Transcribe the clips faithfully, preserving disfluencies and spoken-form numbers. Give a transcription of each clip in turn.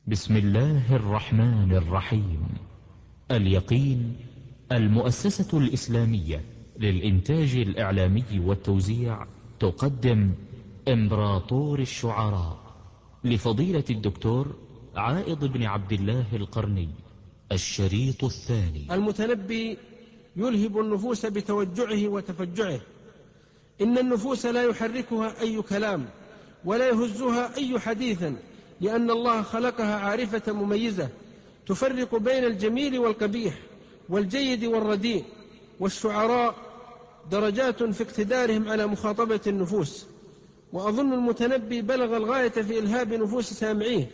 بسم الله الرحمن الرحيم. اليقين، المؤسسة الإسلامية للإنتاج الإعلامي والتوزيع، تقدم إمبراطور الشعراء لفضيلة الدكتور عائض بن عبد الله القرني، الشريط الثاني. المتنبي يلهب النفوس بتوجعه وتفجعه. إن النفوس لا يحركها أي كلام ولا يهزها أي حديث، لأن الله خلقها عارفة مميزة تفرق بين الجميل والقبيح والجيد والرديء. والشعراء درجات في اقتدارهم على مخاطبة النفوس، وأظن المتنبي بلغ الغاية في إلهاب نفوس سامعيه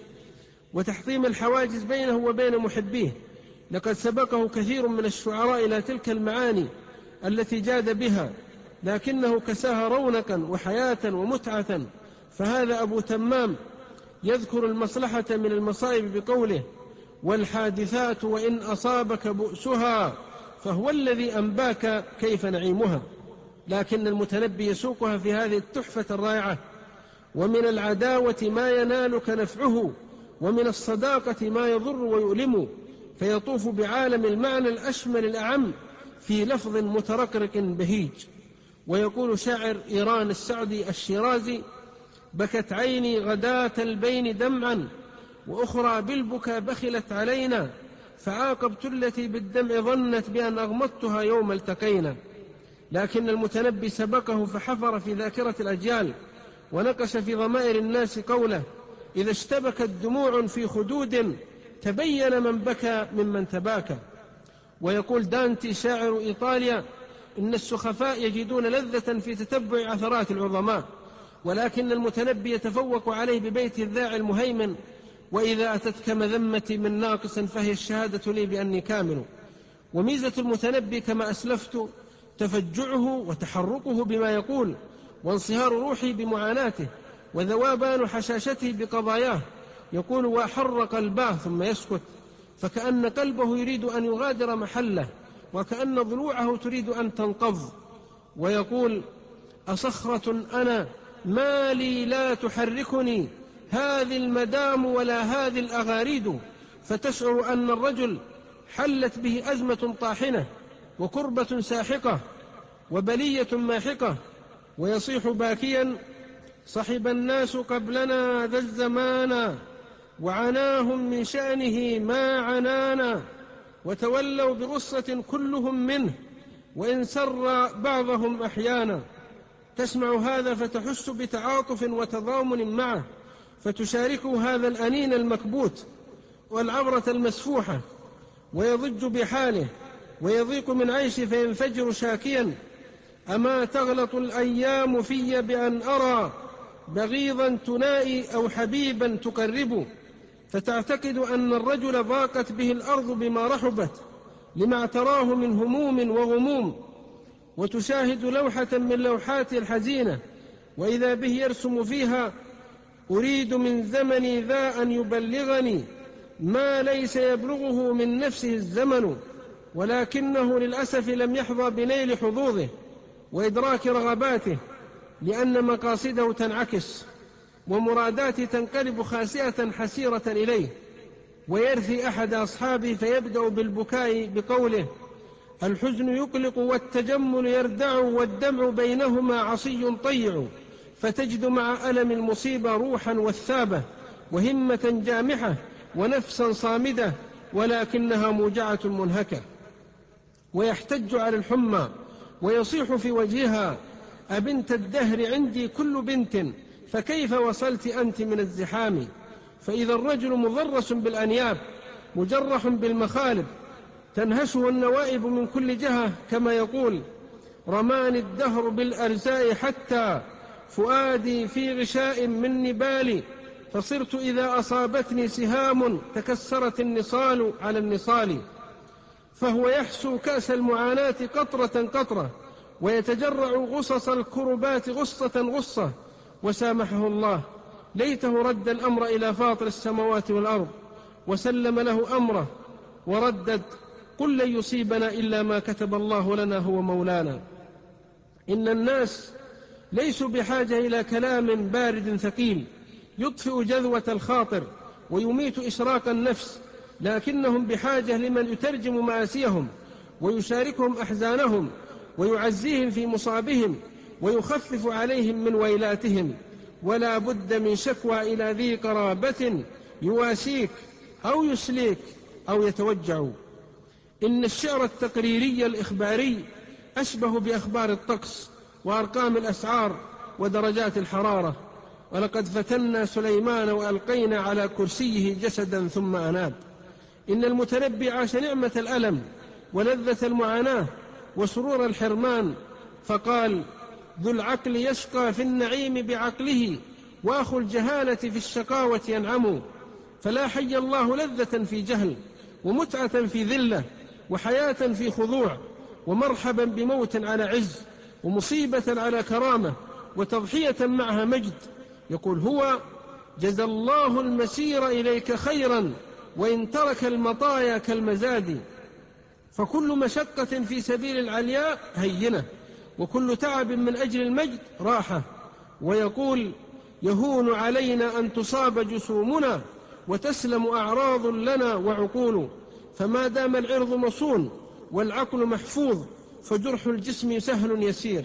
وتحطيم الحواجز بينه وبين محبيه. لقد سبقه كثير من الشعراء إلى تلك المعاني التي جاد بها، لكنه كساها رونقا وحياة ومتعة. فهذا أبو تمام يذكر المصلحة من المصائب بقوله: والحادثات وإن أصابك بؤسها فهو الذي أنباك كيف نعيمها. لكن المتنبي يسوقها في هذه التحفة الرائعة: ومن العداوة ما ينالك نفعه، ومن الصداقة ما يضر ويؤلم، فيطوف بعالم المعنى الأشمل الأعم في لفظ مترقرق بهيج. ويقول شاعر إيران السعدي الشيرازي: بكت عيني غداة البين دمعا، وأخرى بالبكا بخلت علينا، فعاقبت التي بالدمع ظنت بأن أغمضتها يوم التقينا. لكن المتنبي سبقه فحفر في ذاكرة الأجيال ونقش في ضمائر الناس قوله: إذا اشتبكت دموع في خدود تبين من بكى ممن تباكى. ويقول دانتي شاعر إيطاليا: إن السخفاء يجدون لذة في تتبع عثرات العظماء، ولكن المتنبي يتفوق عليه ببيت الذاع المهيمن: وإذا أتتك مذمتي من ناقص فهي الشهادة لي بأني كامل. وميزة المتنبي كما أسلفت تفجعه وتحرقه بما يقول، وانصهار روحي بمعاناته، وذوابان حشاشته بقضاياه. يقول: وأحر قلباه، ثم يسكت، فكأن قلبه يريد أن يغادر محله، وكأن ضلوعه تريد أن تنقض. ويقول: أصخرة أنا ما لي لا تحركني هذه المدام ولا هذه الأغاريد، فتشعر أن الرجل حلت به أزمة طاحنة وكربة ساحقة وبلية ماحقة، ويصيح باكيا: صحب الناس قبلنا ذا الزمان، وعناهم من شأنه ما عنانا، وتولوا بغصة كلهم منه، وإن سر بعضهم أحيانا. تسمع هذا فتحس بتعاطف وتضامن معه، فتشاركه هذا الأنين المكبوت والعبرة المسفوحة، ويضج بحاله ويضيق من عيشه فينفجر شاكيا: أما تغلط الأيام في بأن أرى بغيضا تنائي أو حبيبا تقرب. فتعتقد أن الرجل ضاقت به الأرض بما رحبت لما تراه من هموم وغموم، وتشاهد لوحة من لوحات الحزينة وإذا به يرسم فيها: أريد من زمني ذا أن يبلغني ما ليس يبلغه من نفسه الزمن، ولكنه للأسف لم يحظى بنيل حظوظه وإدراك رغباته، لأن مقاصده تنعكس ومراداته تنقلب خاسئة حسيرة إليه. ويرثي أحد أصحابه فيبدأ بالبكاء بقوله: الحزن يقلق والتجمل يردع، والدمع بينهما عصي طيع، فتجد مع ألم المصيبة روحا وثابة وهمة جامحة ونفسا صامدة، ولكنها موجعة منهكة. ويحتج على الحمى ويصيح في وجهها: أبنت الدهر عندي كل بنت، فكيف وصلت أنت من الزحام. فإذا الرجل مضرس بالأنياب مجرح بالمخالب تنهشه النوائب من كل جهة، كما يقول: رماني الدهر بالأرزاء حتى فؤادي في غشاء من نبال، فصرت إذا أصابتني سهام تكسرت النصال على النصال. فهو يحسو كأس المعاناة قطرة قطرة، ويتجرع غصص الكربات غصة غصة. وسامحه الله، ليته رد الأمر إلى فاطر السماوات والأرض وسلم له أمره وردد: قل لن يصيبنا إلا ما كتب الله لنا هو مولانا. إن الناس ليسوا بحاجة إلى كلام بارد ثقيل يطفئ جذوة الخاطر ويميت إشراق النفس، لكنهم بحاجة لمن يترجم مآسيهم ويشاركهم أحزانهم ويعزيهم في مصابهم ويخفف عليهم من ويلاتهم. ولا بد من شكوى إلى ذي قرابة يواسيك أو يسليك أو يتوجع. إن الشعر التقريري الإخباري أشبه بأخبار الطقس وأرقام الأسعار ودرجات الحرارة. ولقد فتنا سليمان وألقينا على كرسيه جسدا ثم أناب. إن المتنبي عاش نعمة الألم ولذة المعاناة وسرور الحرمان، فقال: ذو العقل يشقى في النعيم بعقله، وأخو الجهالة في الشقاوة ينعم. فلا حي الله لذة في جهل، ومتعة في ذلة، وحياة في خضوع، ومرحبا بموت على عز، ومصيبة على كرامة، وتضحية معها مجد. يقول هو: جزى الله المسير إليك خيرا، وإن ترك المطايا كالمزاد. فكل مشقة في سبيل العلياء هينة، وكل تعب من أجل المجد راحة. ويقول: يهون علينا أن تصاب جسومنا، وتسلم أعراض لنا وعقول. فما دام العرض مصون والعقل محفوظ، فجرح الجسم سهل يسير.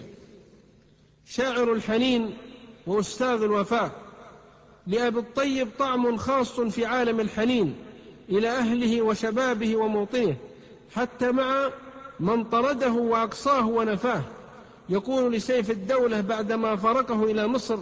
شاعر الحنين وأستاذ الوفاء. لأبي الطيب طعم خاص في عالم الحنين إلى أهله وشبابه وموطنه، حتى مع من طرده وأقصاه ونفاه. يقول لسيف الدولة بعدما فرقه إلى مصر: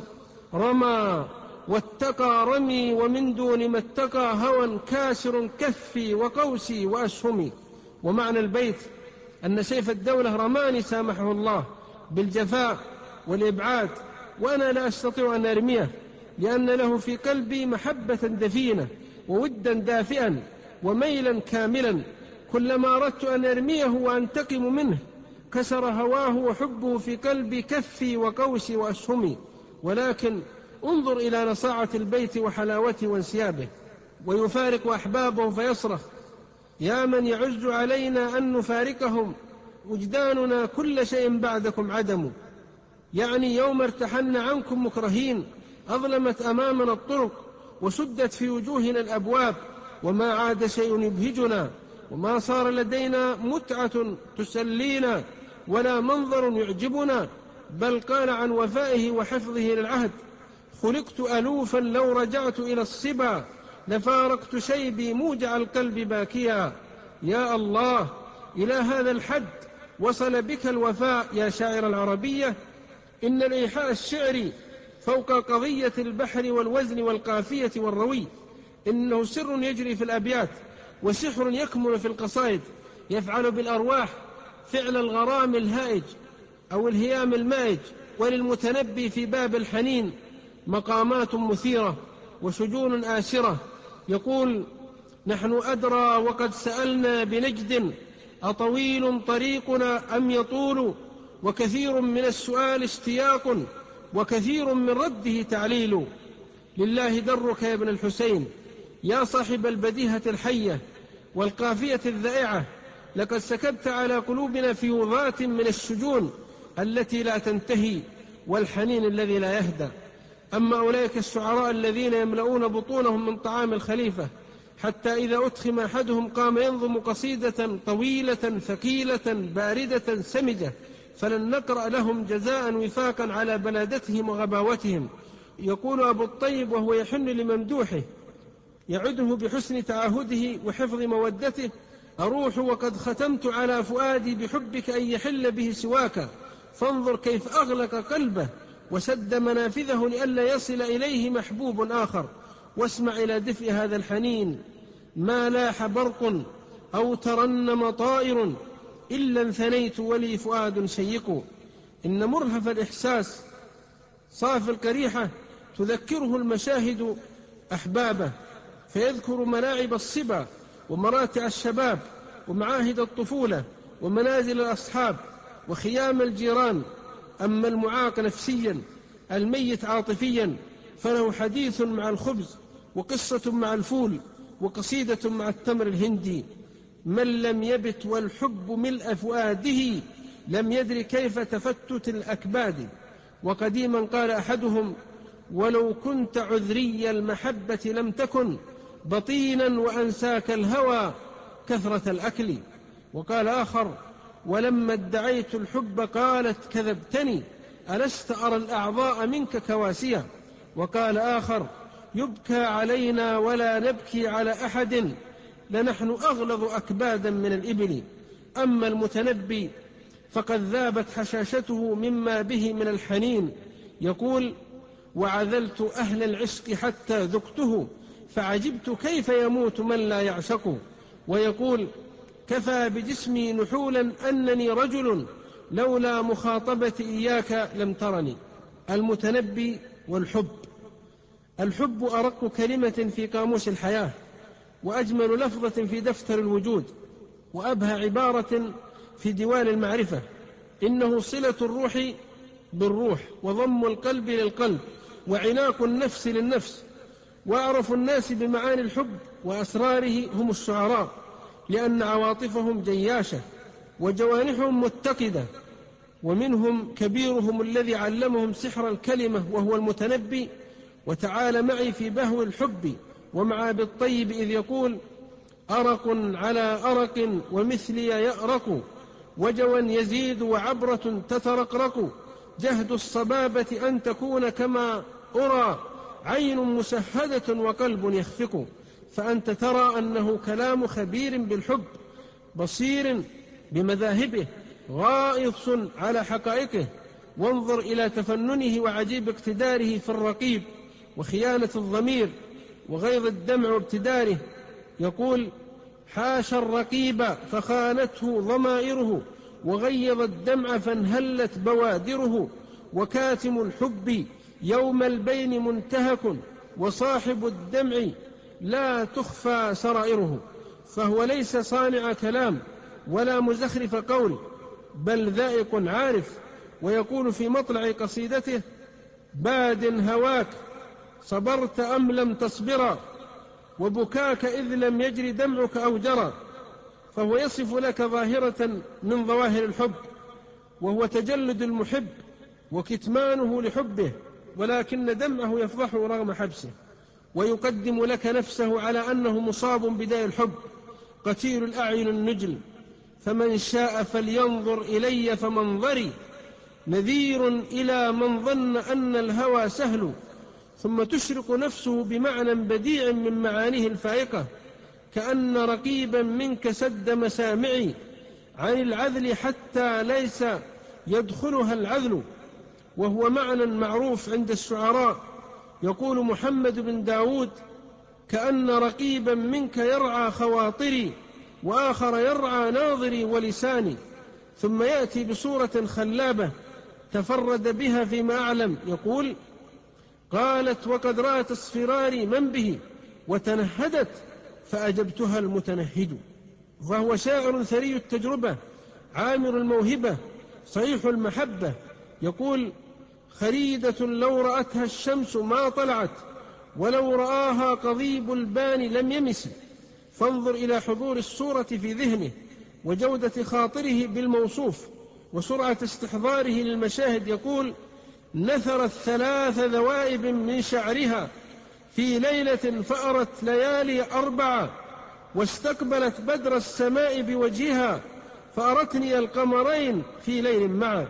رمى واتقى رمي، ومن دون ما اتقى هوى كاسر كفي وقوسي وأسهمي. ومعنى البيت أن سيف الدولة رماني سامحه الله بالجفاء والإبعاد، وأنا لا أستطيع أن أرميه، لأن له في قلبي محبة دفينة وودا دافئا وميلا كاملا. كلما أردت أن أرميه وأنتقم منه كسر هواه وحبه في قلبي كفي وقوسي وأسهمي. ولكن انظر إلى نصاعة البيت وحلاوته وانسيابه. ويفارق أحبابه فيصرخ: يا من يعز علينا أن نفارقهم، وجداننا كل شيء بعدكم عدم. يعني يوم ارتحلنا عنكم مكرهين، أظلمت أمامنا الطرق، وسدت في وجوهنا الأبواب، وما عاد شيء يبهجنا، وما صار لدينا متعة تسلينا، ولا منظر يعجبنا. بل قال عن وفائه وحفظه للعهد: خلقت ألوفا لو رجعت إلى الصبا، لفارقت شيبي موجع القلب باكيا. يا الله، إلى هذا الحد وصل بك الوفاء يا شاعر العربية. إن الإيحاء الشعري فوق قضية البحر والوزن والقافية والروي، إنه سر يجري في الأبيات، وسحر يكمن في القصائد، يفعل بالأرواح فعل الغرام الهائج أو الهيام المائج. وللمتنبي في باب الحنين مقامات مثيرة وشجون آسرة. يقول: نحن أدرى وقد سألنا بنجد، أطويل طريقنا أم يطول؟ وكثير من السؤال اشتياق، وكثير من رده تعليل. لله درك يا ابن الحسين، يا صاحب البديهة الحية والقافية الذائعة، لقد سكبت على قلوبنا فيوضات من الشجون التي لا تنتهي، والحنين الذي لا يهدى. أما أولئك الشعراء الذين يملؤون بطونهم من طعام الخليفة، حتى إذا أدخم أحدهم قام ينظم قصيدة طويلة ثقيلة باردة سمجة، فلن نقرأ لهم جزاء وفاقا على بلادتهم وغباوتهم. يقول أبو الطيب وهو يحن لممدوحه يعده بحسن تعاهده وحفظ مودته: أروح وقد ختمت على فؤادي بحبك أن يحل به سواك، فانظر كيف أغلق قلبه وسد منافذه لئلا يصل إليه محبوب آخر. واسمع إلى دفء هذا الحنين: ما لاح برق أو ترنم طائر، إلا انثنيت ولي فؤاد شيق. إن مرهف الإحساس صاف القريحة تذكره المشاهد أحبابه، فيذكر ملاعب الصبا ومراتع الشباب ومعاهد الطفولة ومنازل الأصحاب وخيام الجيران. أما المعاق نفسيا الميت عاطفيا فله حديث مع الخبز، وقصة مع الفول، وقصيدة مع التمر الهندي. من لم يبت والحب ملء فؤاده، لم يدر كيف تفتت الأكباد. وقديما قال أحدهم: ولو كنت عذري المحبة لم تكن بطينا وأنساك الهوى كثرة الأكل. وقال آخر: ولما ادعيت الحب قالت كذبتني ألست أرى الأعضاء منك كواسية. وقال آخر: يبكى علينا ولا نبكي على أحد لنحن أغلظ أكبادا من الإبل. أما المتنبي فقد ذابت حشاشته مما به من الحنين، يقول: وعذلت أهل العشق حتى ذقته فعجبت كيف يموت من لا يعشق. ويقول: كفى بجسمي نحولا أنني رجل لولا مخاطبتي إياك لم ترني. المتنبي والحب. الحب أرق كلمة في قاموس الحياة، وأجمل لفظة في دفتر الوجود، وأبهى عبارة في ديوان المعرفة. إنه صلة الروح بالروح، وضم القلب للقلب، وعناق النفس للنفس. وأعرف الناس بمعاني الحب وأسراره هم الشعراء، لأن عواطفهم جياشة وجوانحهم متقدة. ومنهم كبيرهم الذي علمهم سحر الكلمة وهو المتنبي. وتعال معي في بهو الحب ومع بالطيب إذ يقول: أرق على أرق ومثلي يأرق وجوا يزيد وعبرة تترقرق جهد الصبابة أن تكون كما أرى عين مسهدة وقلب يخفق. فأنت ترى أنه كلام خبير بالحب بصير بمذاهبه غائص على حقائقه. وانظر إلى تفننه وعجيب اقتداره في الرقيب وخيانة الضمير وغيظ الدمع وابتداره. يقول: حاش الرقيب فخانته ضمائره وغيظ الدمع فانهلت بوادره وكاتم الحب يوم البين منتهك وصاحب الدمع لا تخفى سرائره. فهو ليس صانع كلام ولا مزخرف قول، بل ذائق عارف. ويقول في مطلع قصيدته: باد هواك صبرت أم لم تصبرا وبكاك إذ لم يجري دمعك أو جرى. فهو يصف لك ظاهرة من ظواهر الحب، وهو تجلد المحب وكتمانه لحبه، ولكن دمعه يفضحه رغم حبسه. ويقدم لك نفسه على أنه مصاب بداء الحب قتيل الأعين النجل. فمن شاء فلينظر إلي فمنظري نذير إلى من ظن أن الهوى سهل. ثم تشرق نفسه بمعنى بديع من معانيه الفائقة: كأن رقيبا منك سد مسامعي عن العذل حتى ليس يدخلها العذل. وهو معنى معروف عند الشعراء. يقول محمد بن داود: كأن رقيبا منك يرعى خواطري وآخر يرعى ناظري ولساني. ثم يأتي بصورة خلابة تفرد بها فيما أعلم. يقول: قالت وقد رأت اصفراري من به وتنهدت فأجبتها المتنهد. فهو شاعر ثري التجربة عامر الموهبة صحيح المحبة. يقول: خريدة لو رأتها الشمس ما طلعت ولو رآها قضيب البان لم يمس. فانظر إلى حضور الصورة في ذهنه وجودة خاطره بالموصوف وسرعة استحضاره للمشاهد. يقول: نثرت ثلاث ذوائب من شعرها في ليلة فأرت ليالي أربعة واستقبلت بدر السماء بوجهها فأرتني القمرين في ليل معا.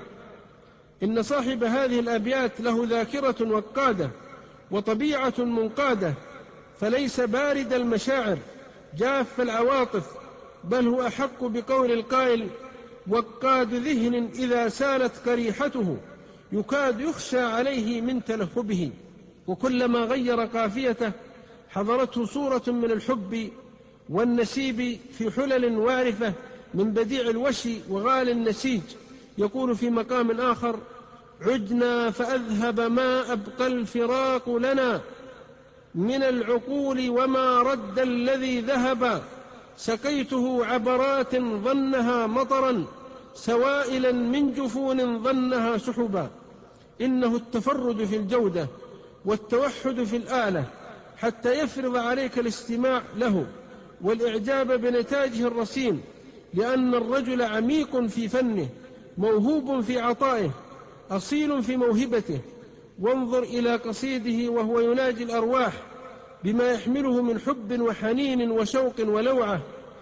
إن صاحب هذه الأبيات له ذاكرة وقادة وطبيعة منقادة، فليس بارد المشاعر جاف العواطف، بل هو أحق بقول القائل: وقاد ذهن إذا سالت قريحته يكاد يخشى عليه من تلهبه. وكلما غير قافيته حضرته صورة من الحب والنسيب في حلل وارفة من بديع الوشي وغال النسيج. يقول في مقام آخر: عدنا فأذهب ما أبقى الفراق لنا من العقول وما رد الذي ذهب سقيته عبرات ظنها مطرا سوائلا من جفون ظنها سحبا. إنه التفرد في الجودة والتوحد في الآلة حتى يفرض عليك الاستماع له والإعجاب بنتاجه الرصين، لأن الرجل عميق في فنه موهوب في عطائه أصيل في موهبته. وانظر إلى قصيده وهو يناجي الأرواح بما يحمله من حب وحنين وشوق ولوعة.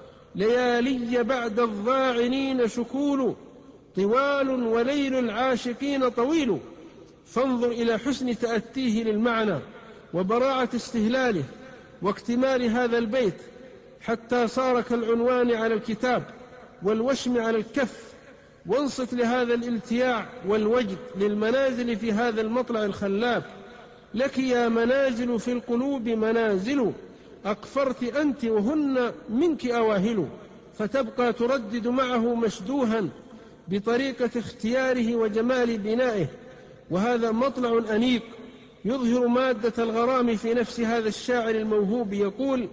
ليالي بعد الضاعنين شكول، طوال وليل العاشقين طويل. فانظر إلى حسن تأتيه للمعنى وبراعة استهلاله واكتمال هذا البيت، حتى صار كالعنوان على الكتاب والوشم على الكف. وانصت لهذا الالتياع والوجد للمنازل في هذا المطلع الخلاب. لك يا منازل في القلوب منازل، أقفرت أنت وهن منك أواهل. فتبقى تردد معه مشدوها بطريقة اختياره وجمال بنائه. وهذا مطلع أنيق يظهر مادة الغرام في نفس هذا الشاعر الموهوب. يقول: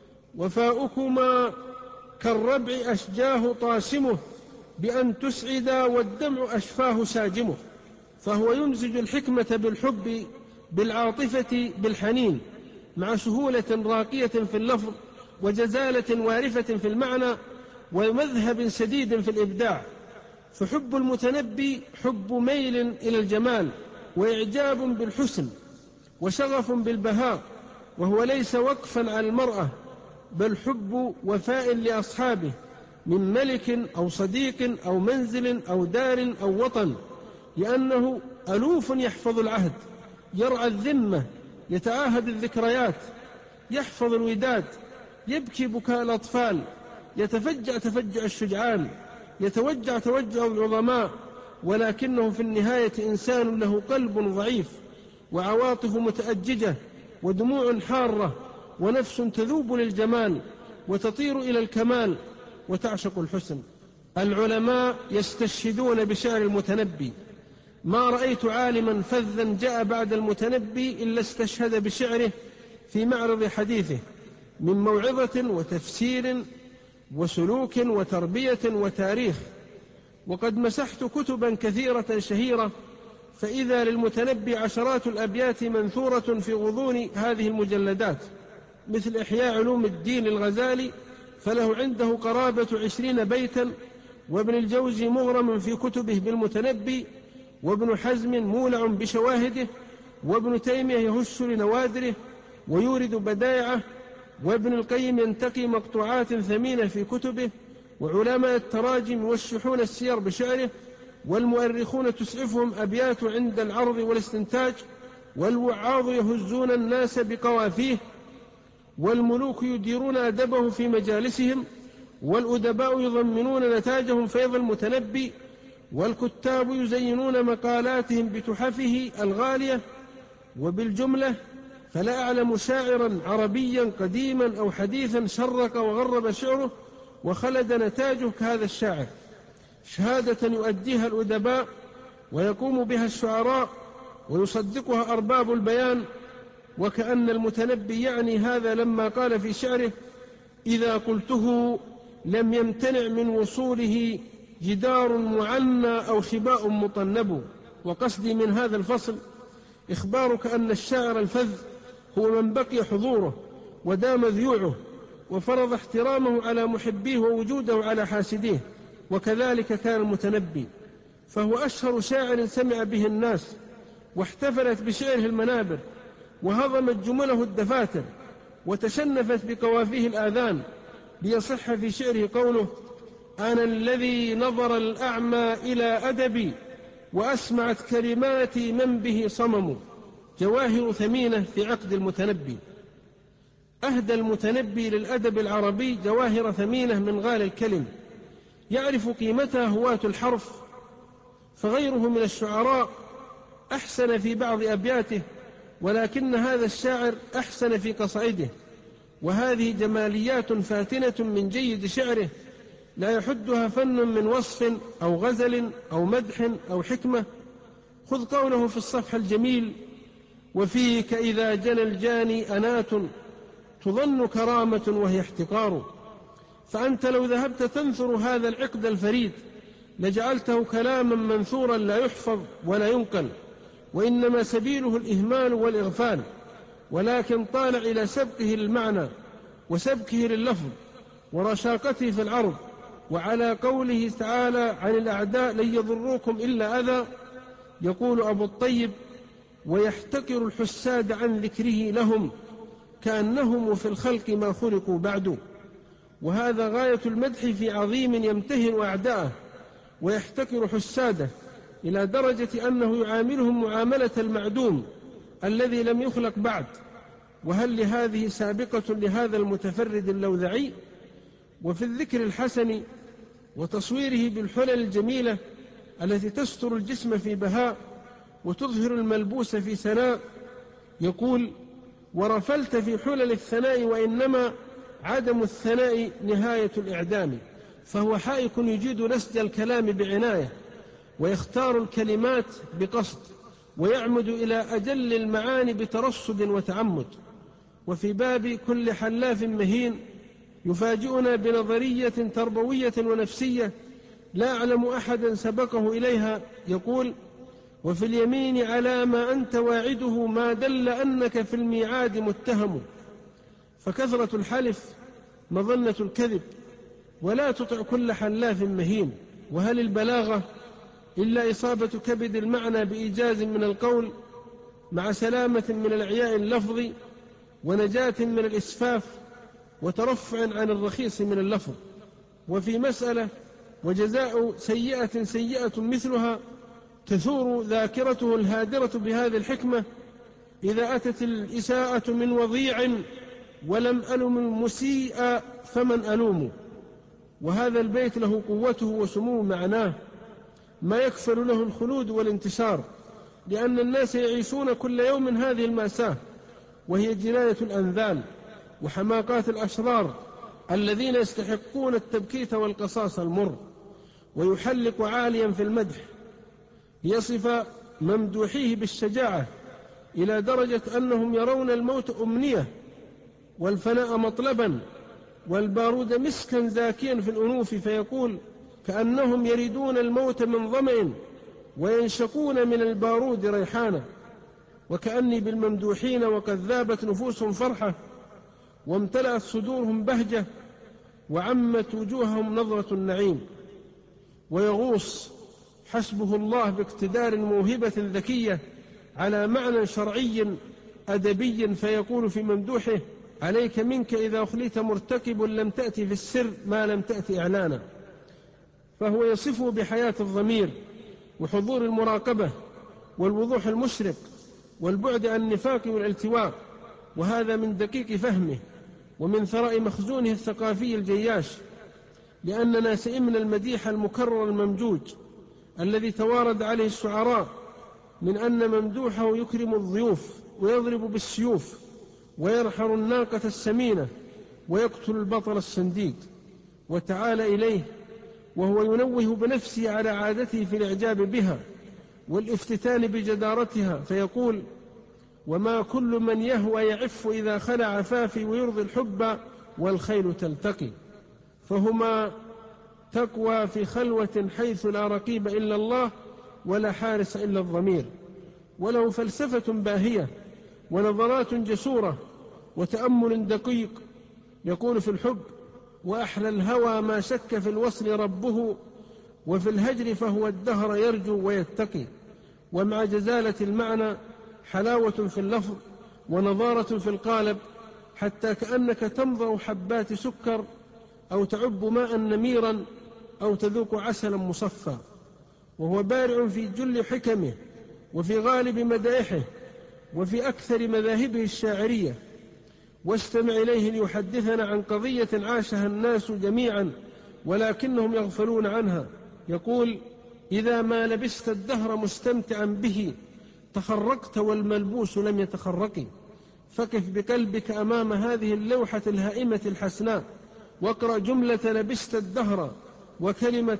وفاؤكما كالربع أشجاه طاسمه، بأن تسعدا والدمع أشفاه ساجمه. فهو يمزج الحكمة بالحب بالعاطفة بالحنين، مع سهولة راقية في اللفظ وجزالة وارفة في المعنى ومذهب سديد في الإبداع. فحب المتنبي حب ميل إلى الجمال وإعجاب بالحسن وشغف بالبهاء، وهو ليس وقفا على المرأة، بل حب وفاء لأصحابه من ملك أو صديق أو منزل أو دار أو وطن، لأنه ألوف يحفظ العهد، يرعى الذمة، يتعاهد الذكريات، يحفظ الوداد، يبكي بكاء الأطفال، يتفجع تفجع الشجعان، يتوجع توجع العظماء. ولكنه في النهاية إنسان له قلب ضعيف وعواطف متأججة ودموع حارة ونفس تذوب للجمال وتطير إلى الكمال وتعشق الحسن. العلماء يستشهدون بشعر المتنبي. ما رأيت عالما فذا جاء بعد المتنبي إلا استشهد بشعره في معرض حديثه، من موعظة وتفسير وسلوك وتربية وتاريخ. وقد مسحت كتبا كثيرة شهيرة، فإذا للمتنبي عشرات الأبيات منثورة في غضون هذه المجلدات، مثل إحياء علوم الدين الغزالي فله عنده قرابة عشرين بيتا، وابن الجوزي مغرم في كتبه بالمتنبي، وابن حزم مولع بشواهده، وابن تيمية يهش لنوادره ويورد بدائعه، وابن القيم ينتقي مقطوعات ثمينة في كتبه، وعلماء التراجم يوشحون السير بشعره، والمؤرخون تسعفهم أبيات عند العرض والاستنتاج، والوعاظ يهزون الناس بقوافيه، والملوك يديرون أدبه في مجالسهم، والأدباء يضمنون نتاجهم فيض المتنبي، والكتاب يزينون مقالاتهم بتحفه الغالية. وبالجملة فلا أعلم شاعرا عربيا قديما أو حديثا شرق وغرب شعره وخلد نتاجه كهذا الشاعر، شهادة يؤديها الأدباء ويقوم بها الشعراء ويصدقها أرباب البيان. وكأن المتنبي يعني هذا لما قال في شعره: إذا قلته لم يمتنع من وصوله جدار معنى أو خباء مطنب. وقصدي من هذا الفصل إخبارك أن الشاعر الفذ هو من بقي حضوره ودام ذيوعه وفرض احترامه على محبيه ووجوده على حاسديه. وكذلك كان المتنبي، فهو أشهر شاعر سمع به الناس، واحتفلت بشعره المنابر، وهضمت جمله الدفاتر، وتشنفت بقوافيه الآذان، ليصح في شعره قوله: أنا الذي نظر الأعمى إلى أدبي، وأسمعت كلماتي من به صمم. جواهر ثمينة في عقد المتنبي. أهدى المتنبي للأدب العربي جواهر ثمينة من غال الكلم، يعرف قيمتها هواة الحرف، فغيره من الشعراء أحسن في بعض أبياته، ولكن هذا الشاعر أحسن في قصائده. وهذه جماليات فاتنة من جيد شعره لا يحدها فن من وصف أو غزل أو مدح أو حكمة. خذ قوله في الصفحة الجميل: وفيك إذا جنى الجاني أنات تظن كرامة وهي احتقار. فأنت لو ذهبت تنثر هذا العقد الفريد لجعلته كلاما منثورا لا يحفظ ولا ينقل، وإنما سبيله الإهمال والإغفال. ولكن طالع إلى سبقه للمعنى وسبكه لللفظ ورشاقته في العرض. وعلى قوله تعالى عن الأعداء لن يضروكم إلا أذى، يقول أبو الطيب: ويحتقر الحساد عن ذكره لهم كأنهم في الخلق ما خلقوا بعد. وهذا غاية المدح في عظيم يمتهن أعداءه ويحتكر حساده، إلى درجة أنه يعاملهم معاملة المعدوم الذي لم يخلق بعد. وهل لهذه سابقة لهذا المتفرد اللوذعي؟ وفي الذكر الحسن وتصويره بالحلل الجميلة التي تستر الجسم في بهاء وتظهر الملبوس في سناء، يقول: ورفلت في حلل الثناء وإنما عدم الثناء نهاية الإعدام. فهو حائك يجيد نسج الكلام بعناية، ويختار الكلمات بقصد، ويعمد إلى أجل المعاني بترصد وتعمد. وفي باب كل حلاف مهين يفاجئنا بنظرية تربوية ونفسية لا أعلم أحدا سبقه إليها، يقول: وفي اليمين على ما أنت واعده ما دل أنك في الميعاد متهم. فكثرة الحلف مظنة الكذب، ولا تطع كل حلاف مهين. وهل البلاغة إلا إصابة كبد المعنى بإيجاز من القول مع سلامة من الإعياء اللفظي ونجاة من الإسفاف وترفع عن الرخيص من اللفظ؟ وفي مسألة: وجزاء سيئة سيئة مثلها، تثور ذاكرته الهادرة بهذه الحكمة: إذا أتت الإساءة من وضيع ولم ألم المسيء فمن ألوم. وهذا البيت له قوته وسمو معناه، ما يكفل له الخلود والانتشار، لأن الناس يعيشون كل يوم هذه المأساة، وهي جناية الأنذال وحماقات الأشرار الذين يستحقون التبكيت والقصاص المر. ويحلق عاليا في المدح يصف ممدوحيه بالشجاعة إلى درجة أنهم يرون الموت أمنية والفناء مطلبا والبارود مسكا زاكيا في الأنوف، فيقول: كأنهم يريدون الموت من ظمأ وينشقون من البارود ريحانا. وكأني بالممدوحين وقد ذابت نفوسهم فرحة وامتلأت صدورهم بهجة وعمت وجوههم نظرة النعيم. ويغوص حسبه الله باقتدار موهبة ذكية على معنى شرعي أدبي، فيقول في ممدوحه: عليك منك إذا أخليت مرتكب لم تأتي في السر ما لم تأتي إعلانا. فهو يصفه بحياة الضمير وحضور المراقبة والوضوح المشرق والبعد عن النفاق والالتواء. وهذا من دقيق فهمه ومن ثراء مخزونه الثقافي الجياش، لأننا سئمنا المديح المكرر الممجوج الذي توارد عليه الشعراء من أن ممدوحه يكرم الضيوف ويضرب بالسيوف ويرحر الناقة السمينة ويقتل البطل الصنديد. وتعالى إليه وهو ينوه بنفسه على عادته في الإعجاب بها والافتتان بجدارتها، فيقول: وما كل من يهوى يعف إذا خلع عفافي ويرضي الحب والخيل تلتقي. فهما تقوى في خلوة حيث لا رقيب إلا الله ولا حارس إلا الضمير. وله فلسفة باهية ونظرات جسورة وتأمل دقيق. يقول في الحب: وأحلى الهوى ما شك في الوصل ربه، وفي الهجر فهو الدهر يرجو ويتقي. ومع جزالة المعنى حلاوة في اللفظ ونضارة في القالب، حتى كأنك تمضغ حبات سكر أو تعب ماء نميرا أو تذوق عسلا مصفى. وهو بارع في جل حكمه وفي غالب مدائحه وفي أكثر مذاهبه الشاعرية. واستمع إليه ليحدثنا عن قضية عاشها الناس جميعا ولكنهم يغفلون عنها. يقول: إذا ما لبست الدهر مستمتعا به تخرقت والملبوس لم يتخرق. فكف بقلبك أمام هذه اللوحة الهائمة الحسناء، واقرأ جملة لبست الدهر وكلمة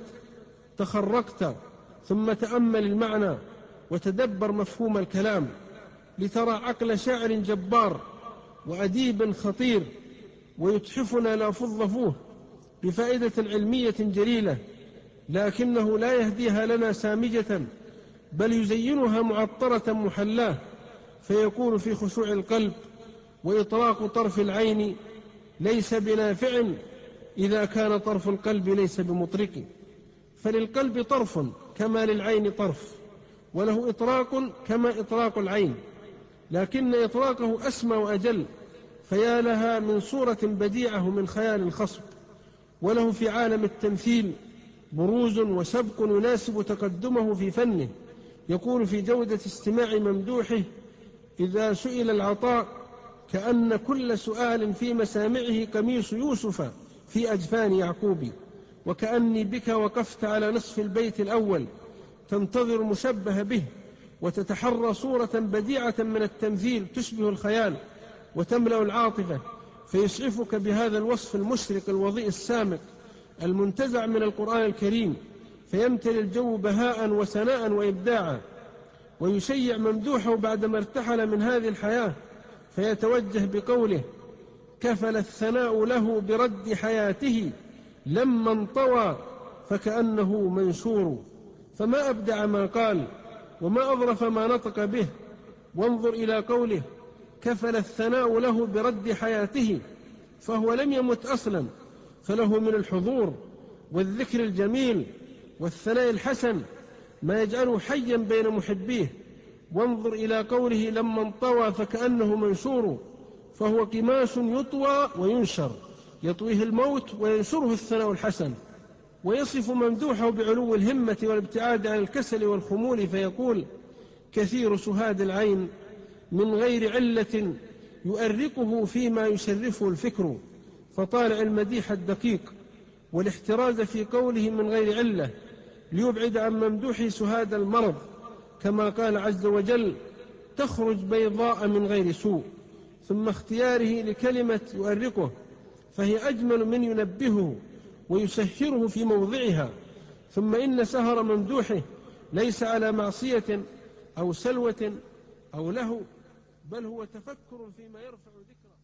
تخرقت، ثم تأمل المعنى وتدبر مفهوم الكلام، لترى عقل شاعر جبار وأديب خطير، ويتحفنا لا فض فوه بفائدة علمية جليلة، لكنه لا يهديها لنا سامجة بل يزينها معطرة محلاه. فيكون في خشوع القلب وإطراق طرف العين ليس بنافع إذا كان طرف القلب ليس بمطرق. فللقلب طرف كما للعين طرف، وله إطراق كما إطراق العين، لكن إطراقه أسمى وأجل، فيا لها من صورة بديعة من خيال خصب. وله في عالم التمثيل بروز وسبق يناسب تقدمه في فنه. يقول في جودة استماع ممدوحه: إذا سئل العطاء كأن كل سؤال في مسامعه قميص يوسف في أجفان يعقوب، وكأني بك وقفت على نصف البيت الأول تنتظر مشبه به، وتتحرى صورة بديعة من التمثيل تشبه الخيال وتملأ العاطفة، فيسعفك بهذا الوصف المشرق الوضيء السامق المنتزع من القرآن الكريم، فيمتلئ الجو بهاء وسناء وإبداعا. ويشيع ممدوحه بعدما ارتحل من هذه الحياة فيتوجه بقوله: كفل الثناء له برد حياته لما انطوى فكأنه منشور. فما أبدع ما قال وما أظرف ما نطق به. وانظر إلى قوله: كفل الثناء له برد حياته، فهو لم يمت أصلا، فله من الحضور والذكر الجميل والثناء الحسن ما يجعله حيا بين محبيه. وانظر إلى قوله: لما انطوى فكأنه منشور، فهو قماش يطوى وينشر، يطويه الموت وينشره الثناء الحسن. ويصف ممدوحه بعلو الهمة والابتعاد عن الكسل والخمول فيقول: كثير سهاد العين من غير علة يؤرقه فيما يشرفه الفكر. فطالع المديح الدقيق والاحتراز في قوله من غير علة ليبعد عن ممدوح سهاد المرض، كما قال عز وجل: تخرج بيضاء من غير سوء. ثم اختياره لكلمة يؤرقه فهي أجمل من ينبهه ويسهره في موضعها. ثم إن سهر ممدوحه ليس على معصية أو سلوة أو له، بل هو تفكر فيما يرفع ذكره.